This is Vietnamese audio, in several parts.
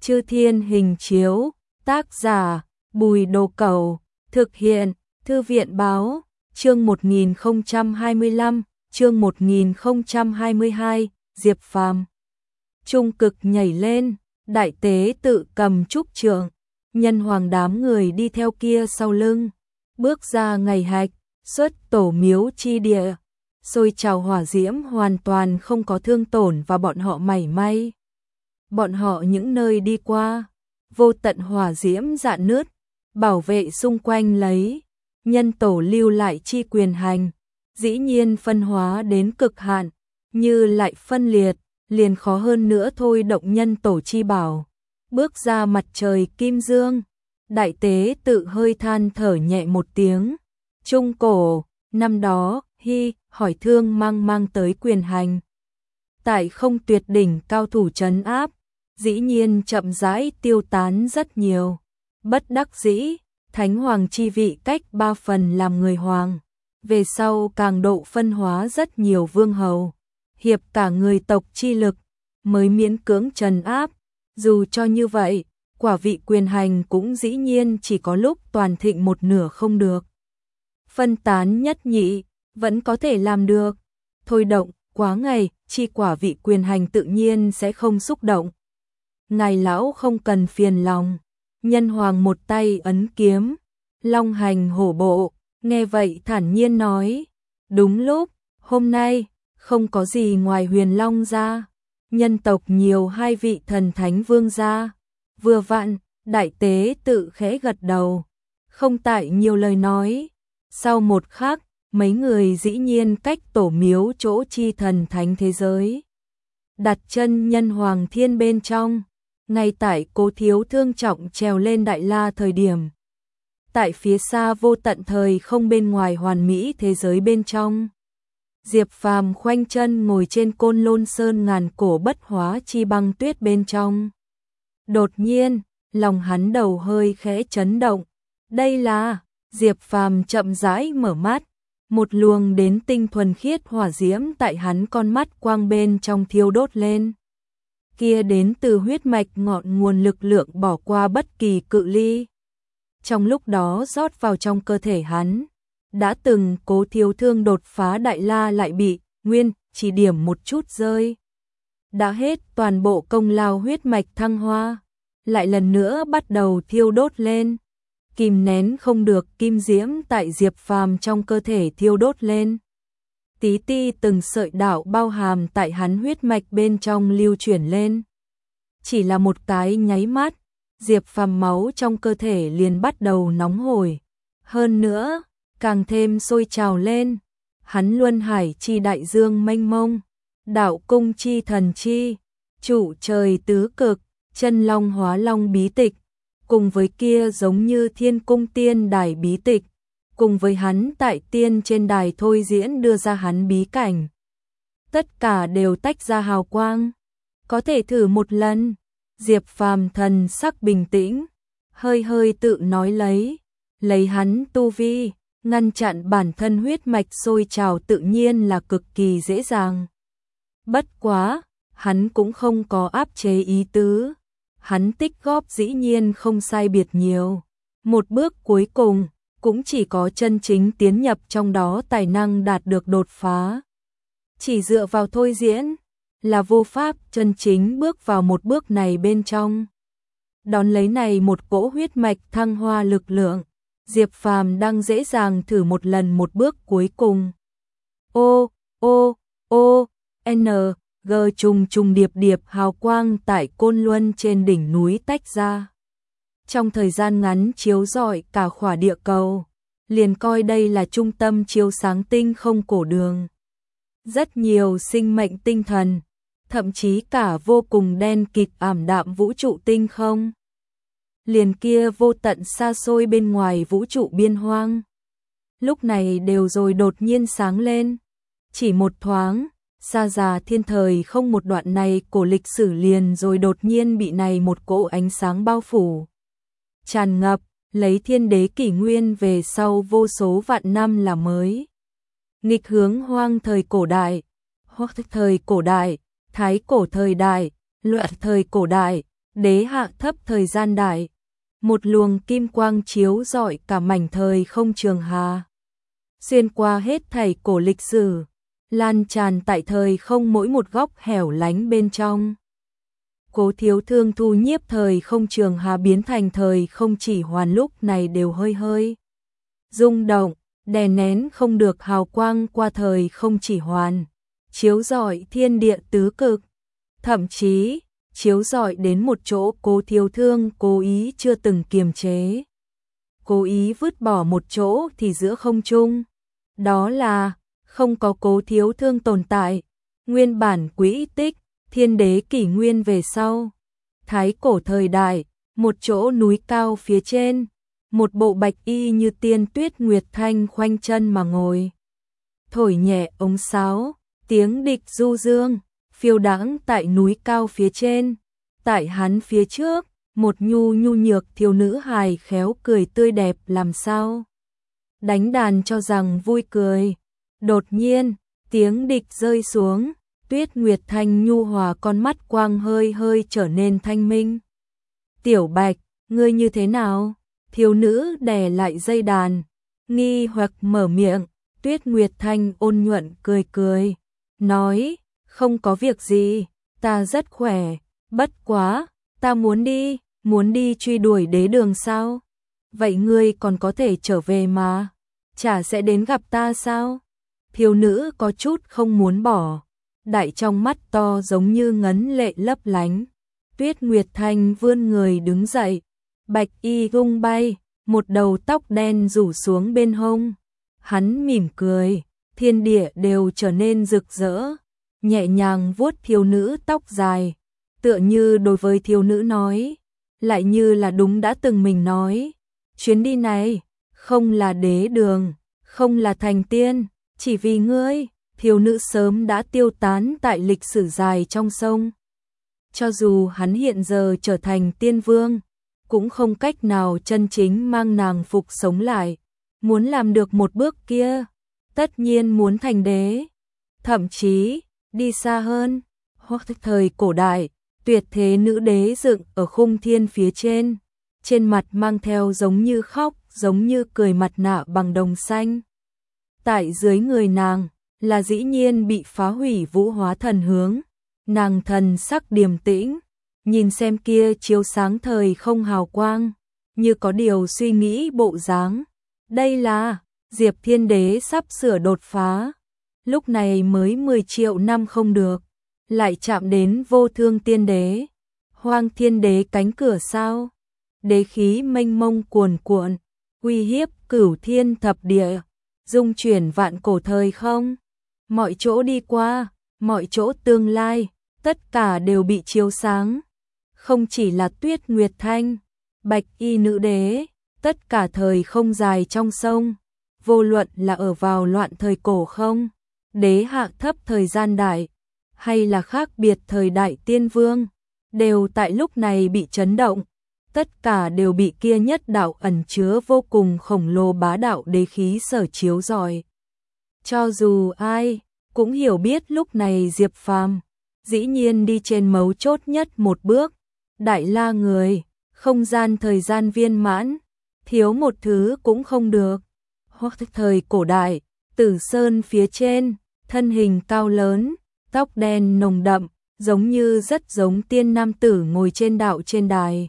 Chư Thiên Hình Chiếu, tác giả Bùi Đồ Cẩu, thực hiện Thư viện Báo, chương 1025, chương 1022, Diệp Phàm. Trung cực nhảy lên, đại tế tự cầm trúc trượng, nhân hoàng đám người đi theo kia sau lưng, bước ra ngày hạch, xuất tổ miếu chi địa, sôi trào hỏa diễm hoàn toàn không có thương tổn và bọn họ mảy may. Bọn họ những nơi đi qua, vô tận hỏa diễm rạn nứt, bảo vệ xung quanh lấy, nhân tổ lưu lại chi quyền hành, dĩ nhiên phân hóa đến cực hạn, như lại phân liệt, liền khó hơn nữa thôi động nhân tổ chi bảo. Bước ra mặt trời kim dương, đại tế tự hơi than thở nhẹ một tiếng. Trung cổ, năm đó, hỏi thương mang tới quyền hành. Tại không tuyệt đỉnh cao thủ trấn áp, dĩ nhiên chậm rãi tiêu tán rất nhiều. Bất đắc dĩ, thánh hoàng chi vị cách 3 phần làm người hoàng. Về sau càng độ phân hóa rất nhiều vương hầu. Hiệp cả người tộc chi lực, mới miễn cưỡng trấn áp. Dù cho như vậy, quả vị quyền hành cũng dĩ nhiên chỉ có lúc toàn thịnh một nửa không được. Phân tán nhất nhị, vẫn có thể làm được. Thôi động, quá ngày, chi quả vị quyền hành tự nhiên sẽ không xúc động. Ngài lão không cần phiền lòng. Nhân hoàng một tay ấn kiếm, long hành hổ bộ, nghe vậy thản nhiên nói. Đúng lúc, hôm nay, không có gì ngoài huyền long ra. Nhân tộc nhiều 2 vị thần thánh vương gia. Vừa vặn, đại tế tự khẽ gật đầu. Không tại nhiều lời nói. Sau một khắc, mấy người dĩ nhiên cách tổ miếu chỗ chi thần thánh thế giới. Đặt chân nhân hoàng thiên bên trong. Ngay tại Cố Thiếu thương trọng trèo lên đại la thời điểm. Tại phía xa vô tận thời không bên ngoài hoàn mỹ thế giới bên trong. Diệp Phàm khoanh chân ngồi trên Côn Lôn Sơn ngàn cổ bất hóa chi băng tuyết bên trong. Đột nhiên, lòng hắn đầu hơi khẽ chấn động. Đây là, Diệp Phàm chậm rãi mở mắt, một luồng đến tinh thuần khiết hỏa diễm tại hắn con mắt quang bên trong thiêu đốt lên. Kia đến từ huyết mạch ngọn nguồn lực lượng bỏ qua bất kỳ cự ly. Trong lúc đó rót vào trong cơ thể hắn. Đã từng Cố Thiếu thương đột phá đại la lại bị nguyên chỉ điểm một chút rơi. Đã hết toàn bộ công lao huyết mạch thăng hoa, lại lần nữa bắt đầu thiêu đốt lên. Kìm nén không được kim diễm tại Diệp Phàm trong cơ thể thiêu đốt lên. Tí ti từng sợi đạo bao hàm tại hắn huyết mạch bên trong lưu chuyển lên. Chỉ là một cái nháy mắt, Diệp Phàm máu trong cơ thể liền bắt đầu nóng hổi. Hơn nữa, càng thêm sôi trào lên. Hắn luân hải chi đại dương mênh mông, đạo cung chi thần chi, trụ trời tứ cực, chân long hóa long bí tịch, cùng với kia giống như thiên cung tiên đài bí tịch, cùng với hắn tại tiên trên đài thôi diễn đưa ra hắn bí cảnh. Tất cả đều tách ra hào quang. Có thể thử một lần. Diệp Phàm thần sắc bình tĩnh, hơi tự nói lấy hắn tu vi, ngăn chặn bản thân huyết mạch sôi trào tự nhiên là cực kỳ dễ dàng. Bất quá, hắn cũng không có áp chế ý tứ. Hắn tích góp dĩ nhiên không sai biệt nhiều. Một bước cuối cùng, cũng chỉ có chân chính tiến nhập trong đó tài năng đạt được đột phá. Chỉ dựa vào thôi diễn, là vô pháp chân chính bước vào một bước này bên trong. Đón lấy này một cỗ huyết mạch thăng hoa lực lượng, Diệp Phàm đang dễ dàng thử một lần một bước cuối cùng. N, G trùng điệp hào quang tại Côn Luân trên đỉnh núi tách ra. Trong thời gian ngắn chiếu rọi cả khỏa địa cầu, liền coi đây là trung tâm chiếu sáng tinh không cổ đường. Rất nhiều sinh mệnh tinh thần, thậm chí cả vô cùng đen kịt ảm đạm vũ trụ tinh không. Liền kia vô tận xa xôi bên ngoài vũ trụ biên hoang. Lúc này đều rồi đột nhiên sáng lên. Chỉ một thoáng, xa già thiên thời không một đoạn này cổ lịch sử liền rồi đột nhiên bị này một cỗ ánh sáng bao phủ. Tràn ngập, lấy thiên đế kỷ nguyên về sau vô số vạn năm là mới. Nghịch hướng hoang thời cổ đại, hoặc thời cổ đại, thái cổ thời đại, loạn thời cổ đại, đế hạ thấp thời gian đại, một luồng kim quang chiếu rọi cả mảnh thời không trường hà. Xuyên qua hết thảy cổ lịch sử, lan tràn tại thời không mỗi một góc hẻo lánh bên trong. Cố Thiếu Thương thu nhiếp thời không trường hà biến thành thời không chỉ hoàn lúc này đều hơi hơi rung động, đè nén không được hào quang qua thời không chỉ hoàn, chiếu rọi thiên địa tứ cực, thậm chí chiếu rọi đến một chỗ Cố Thiếu Thương cố ý chưa từng kiềm chế. Cố ý vứt bỏ một chỗ thì giữa không trung, đó là không có Cố Thiếu Thương tồn tại, nguyên bản quỹ tích, thiên đế kỷ nguyên về sau. Thái cổ thời đại, một chỗ núi cao phía trên, một bộ bạch y như tiên Tuyết Nguyệt Thanh khoanh chân mà ngồi. Thổi nhẹ ống sáo, tiếng địch du dương, phiêu đãng tại núi cao phía trên. Tại hắn phía trước, một nhu nhược thiếu nữ hài khéo cười tươi đẹp làm sao. Đánh đàn cho rằng vui cười. Đột nhiên, tiếng địch rơi xuống, Tuyết Nguyệt Thanh nhu hòa con mắt quang hơi hơi trở nên thanh minh. Tiểu Bạch, ngươi như thế nào? Thiếu nữ đè lại dây đàn, nghi hoặc mở miệng. Tuyết Nguyệt Thanh ôn nhuận cười cười, nói, không có việc gì, ta rất khỏe, bất quá, ta muốn đi truy đuổi đế đường sao? Vậy ngươi còn có thể trở về mà, chả sẽ đến gặp ta sao? Thiếu nữ có chút không muốn bỏ, đại trong mắt to giống như ngấn lệ lấp lánh. Tuyết Nguyệt Thanh vươn người đứng dậy, bạch y tung bay, một đầu tóc đen rủ xuống bên hông. Hắn mỉm cười, thiên địa đều trở nên rực rỡ, nhẹ nhàng vuốt thiếu nữ tóc dài, tựa như đối với thiếu nữ nói, lại như là đúng đã từng mình nói. Chuyến đi này, không là đế đường, không là thành tiên, chỉ vì ngươi. Thiếu nữ sớm đã tiêu tán tại lịch sử dài trong sông. Cho dù hắn hiện giờ trở thành tiên vương, cũng không cách nào chân chính mang nàng phục sống lại. Muốn làm được một bước kia, tất nhiên muốn thành đế, thậm chí đi xa hơn. Hoặc thời cổ đại, tuyệt thế nữ đế dựng ở khung thiên phía trên mặt mang theo giống như khóc, giống như cười mặt nạ bằng đồng xanh. Tại dưới người nàng là dĩ nhiên bị phá hủy vũ hóa thần hướng, nàng thần sắc điềm tĩnh, nhìn xem kia chiếu sáng thời không hào quang, như có điều suy nghĩ bộ dáng. Đây là Diệp Thiên Đế sắp sửa đột phá, lúc này mới 10 triệu năm không được, lại chạm đến Vô Thương Tiên Đế, Hoang Thiên Đế cánh cửa sao? Đế khí mênh mông cuồn cuộn, uy hiếp cửu thiên thập địa, dung chuyển vạn cổ thời không. Mọi chỗ đi qua, mọi chỗ tương lai, tất cả đều bị chiếu sáng. Không chỉ là Tuyết Nguyệt Thanh, bạch y nữ đế, tất cả thời không dài trong sông, vô luận là ở vào loạn thời cổ không, đế hạ thấp thời gian đại, hay là khác biệt thời đại tiên vương, đều tại lúc này bị chấn động. Tất cả đều bị kia nhất đạo ẩn chứa vô cùng khổng lồ bá đạo đế khí sở chiếu rọi. Cho dù ai cũng hiểu biết lúc này Diệp Phàm dĩ nhiên đi trên mấu chốt nhất một bước, đại la người, không gian thời gian viên mãn, thiếu một thứ cũng không được. Hoặc thời cổ đại, Tử Sơn phía trên, thân hình cao lớn, tóc đen nồng đậm, giống như rất giống tiên nam tử ngồi trên đạo trên đài.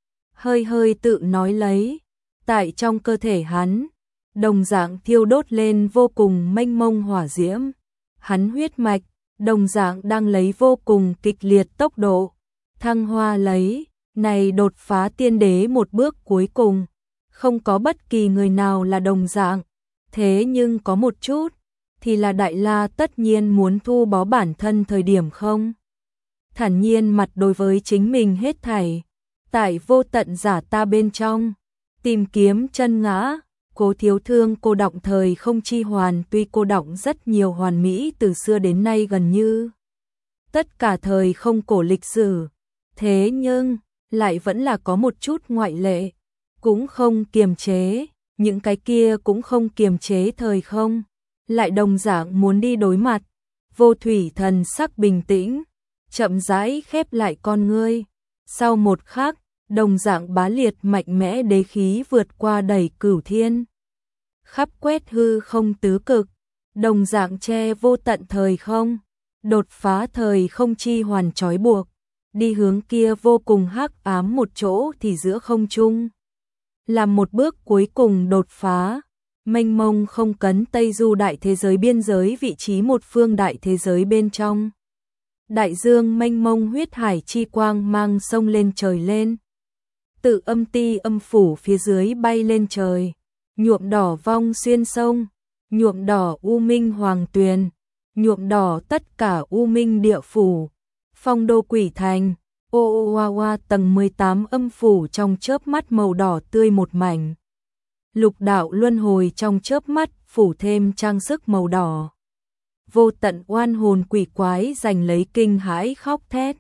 Hơi hơi tự nói lấy, tại trong cơ thể hắn, đồng dạng thiêu đốt lên vô cùng mênh mông hỏa diễm. Hắn huyết mạch, đồng dạng đang lấy vô cùng kịch liệt tốc độ, thăng hoa lấy, này đột phá tiên đế một bước cuối cùng. Không có bất kỳ người nào là đồng dạng, thế nhưng có một chút, thì là Đại La tất nhiên muốn thu bó bản thân thời điểm không. Thản nhiên mặt đối với chính mình hết thảy, tại vô tận giả ta bên trong, tìm kiếm chân ngã. Cố Thiếu Thương cô đọng thời không chi hoàn, tuy cô đọng rất nhiều hoàn mỹ từ xưa đến nay gần như tất cả thời không cổ lịch sử, thế nhưng lại vẫn là có một chút ngoại lệ, cũng không kiềm chế, những cái kia cũng không kiềm chế thời không, lại đồng dạng muốn đi đối mặt. Vô Thủy thần sắc bình tĩnh, chậm rãi khép lại con ngươi, Sau một khắc, đồng dạng bá liệt mạnh mẽ đế khí vượt qua đẩy cửu thiên. Khắp quét hư không tứ cực, đồng dạng che vô tận thời không, đột phá thời không chi hoàn trói buộc, đi hướng kia vô cùng hắc ám một chỗ thì giữa không trung. Làm một bước cuối cùng đột phá, mênh mông không cấn Tây Du đại thế giới biên giới vị trí một phương đại thế giới bên trong. Đại dương mênh mông huyết hải chi quang mang sông lên trời lên. Tự âm ti âm phủ phía dưới bay lên trời, nhuộm đỏ vong xuyên sông, nhuộm đỏ u minh hoàng tuyền, nhuộm đỏ tất cả u minh địa phủ, phong đô quỷ thành, ô oa oa tầng 18 âm phủ trong chớp mắt màu đỏ tươi một mảnh. Lục đạo luân hồi trong chớp mắt phủ thêm trang sức màu đỏ. Vô tận oan hồn quỷ quái giành lấy kinh hãi khóc thét.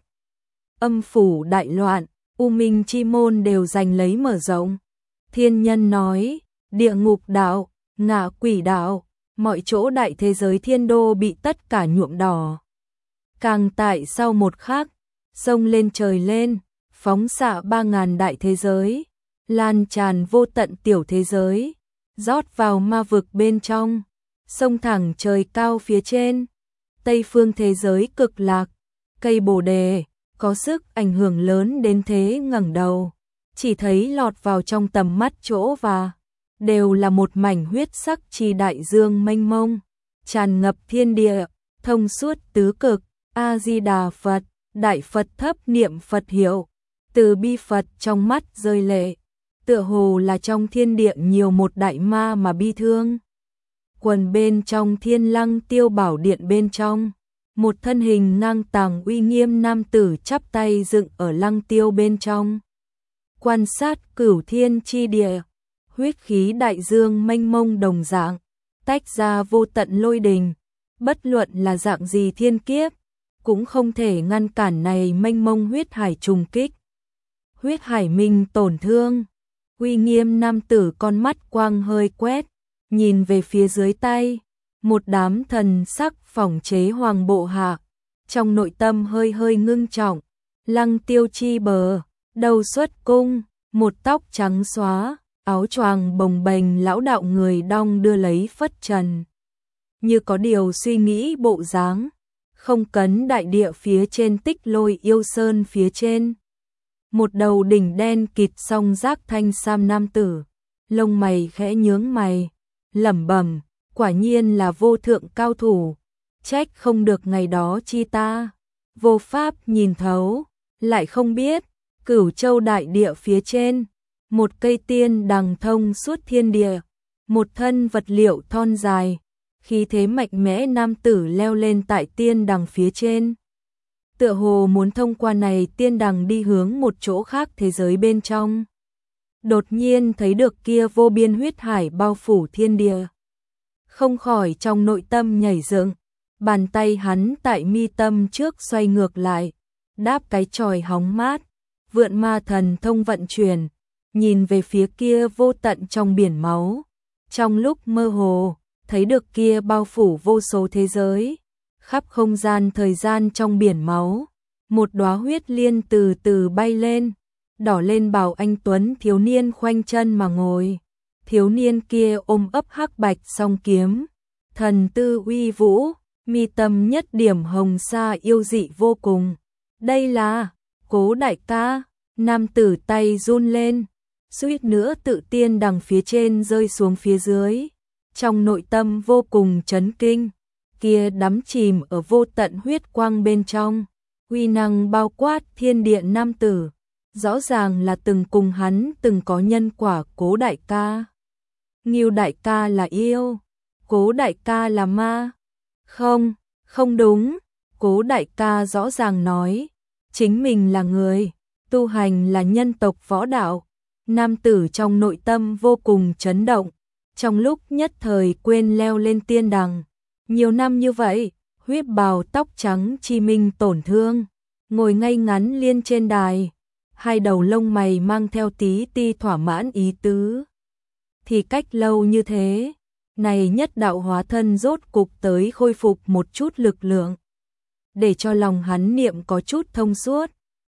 Âm phủ đại loạn, u minh chi môn đều giành lấy mở rộng. Thiên nhân nói, địa ngục đạo, ngạ quỷ đạo, mọi chỗ đại thế giới thiên đô bị tất cả nhuộm đỏ. Càng tại sau một khắc, sông lên trời lên, phóng xạ 3000 đại thế giới, lan tràn vô tận tiểu thế giới, rót vào ma vực bên trong, sông thẳng trời cao phía trên. Tây phương thế giới cực lạc, cây bồ đề, có sức ảnh hưởng lớn đến thế ngẩng đầu, chỉ thấy lọt vào trong tầm mắt chỗ và đều là một mảnh huyết sắc chi đại dương mênh mông, tràn ngập thiên địa, thông suốt tứ cực. A Di Đà Phật, Đại Phật thấp niệm Phật hiệu, từ bi Phật trong mắt rơi lệ, tựa hồ là trong thiên địa nhiều một đại ma mà bi thương. Quần bên trong Thiên Lăng Tiêu Bảo Điện bên trong, một thân hình ngang tàng uy nghiêm nam tử chắp tay dựng ở lăng tiêu bên trong. Quan sát cửu thiên chi địa, huyết khí đại dương mênh mông đồng dạng, tách ra vô tận lôi đình, bất luận là dạng gì thiên kiếp, cũng không thể ngăn cản này mênh mông huyết hải trùng kích. Huyết hải minh tổn thương, uy nghiêm nam tử con mắt quang hơi quét, nhìn về phía dưới tay, một đám thần sắc phỏng chế hoàng bộ hạ, trong nội tâm hơi hơi ngưng trọng. Lăng tiêu chi bờ, đầu xuất cung, một tóc trắng xóa, áo choàng bồng bềnh lão đạo người đong đưa lấy phất trần, như có điều suy nghĩ bộ dáng. Không cấn đại địa phía trên Tích Lôi yêu sơn phía trên, một đầu đỉnh đen kịt song giác thanh sam nam tử, lông mày khẽ nhướng mày, lẩm bẩm, quả nhiên là vô thượng cao thủ, trách không được ngày đó chi ta vô pháp nhìn thấu, lại không biết Cửu Châu đại địa phía trên, một cây tiên đằng thông suốt thiên địa, một thân vật liệu thon dài, khí thế mạnh mẽ nam tử leo lên tại tiên đằng phía trên. Tựa hồ muốn thông qua này tiên đằng đi hướng một chỗ khác thế giới bên trong. Đột nhiên thấy được kia vô biên huyết hải bao phủ thiên địa. Không khỏi trong nội tâm nhảy dựng, bàn tay hắn tại mi tâm trước xoay ngược lại, đáp cái chòi hóng mát, vượn ma thần thông vận chuyển, nhìn về phía kia vô tận trong biển máu. Trong lúc mơ hồ, thấy được kia bao phủ vô số thế giới, khắp không gian thời gian trong biển máu, một đóa huyết liên từ từ bay lên, đỏ lên bào anh tuấn thiếu niên khoanh chân mà ngồi. Thiếu niên kia ôm ấp hắc bạch song kiếm, thần tư uy vũ, mi tâm nhất điểm hồng sa yêu dị vô cùng. Đây là Cố đại ca. Nam tử tay run lên, suýt nữa tự tiên đằng phía trên rơi xuống phía dưới. Trong nội tâm vô cùng chấn kinh, kia đắm chìm ở vô tận huyết quang bên trong, uy năng bao quát thiên địa nam tử, rõ ràng là từng cùng hắn từng có nhân quả. Cố đại ca, Ngưu đại ca là yêu, Cố đại ca là ma. Không, không đúng, Cố đại ca rõ ràng nói, chính mình là người, tu hành là nhân tộc võ đạo. Nam tử trong nội tâm vô cùng chấn động, trong lúc nhất thời quên leo lên tiên đằng. Nhiều năm như vậy, huyết bào tóc trắng chi minh tổn thương, ngồi ngay ngắn liên trên đài, hai đầu lông mày mang theo tí ti thỏa mãn ý tứ. Thì cách lâu như thế, này nhất đạo hóa thân rốt cục tới khôi phục một chút lực lượng, để cho lòng hắn niệm có chút thông suốt,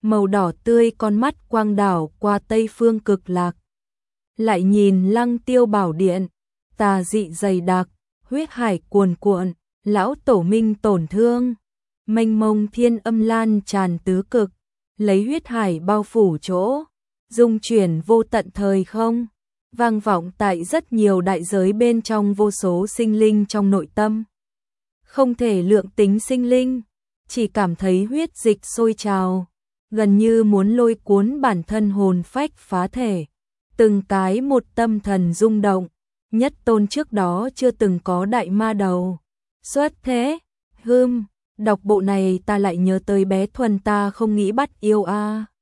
màu đỏ tươi con mắt quang đảo qua Tây Phương Cực Lạc. Lại nhìn Lăng Tiêu Bảo Điện, tà dị dày đặc, huyết hải cuồn cuộn, lão tổ minh tổn thương, mênh mông thiên âm lan tràn tứ cực, lấy huyết hải bao phủ chỗ, dung chuyển vô tận thời không, vang vọng tại rất nhiều đại giới bên trong vô số sinh linh trong nội tâm. Không thể lượng tính sinh linh, chỉ cảm thấy huyết dịch sôi trào, gần như muốn lôi cuốn bản thân hồn phách phá thể, từng cái một tâm thần rung động, nhất tôn trước đó chưa từng có đại ma đầu. Xuất thế, đọc bộ này ta lại nhớ tới bé Thuần ta không nghĩ bắt yêu a.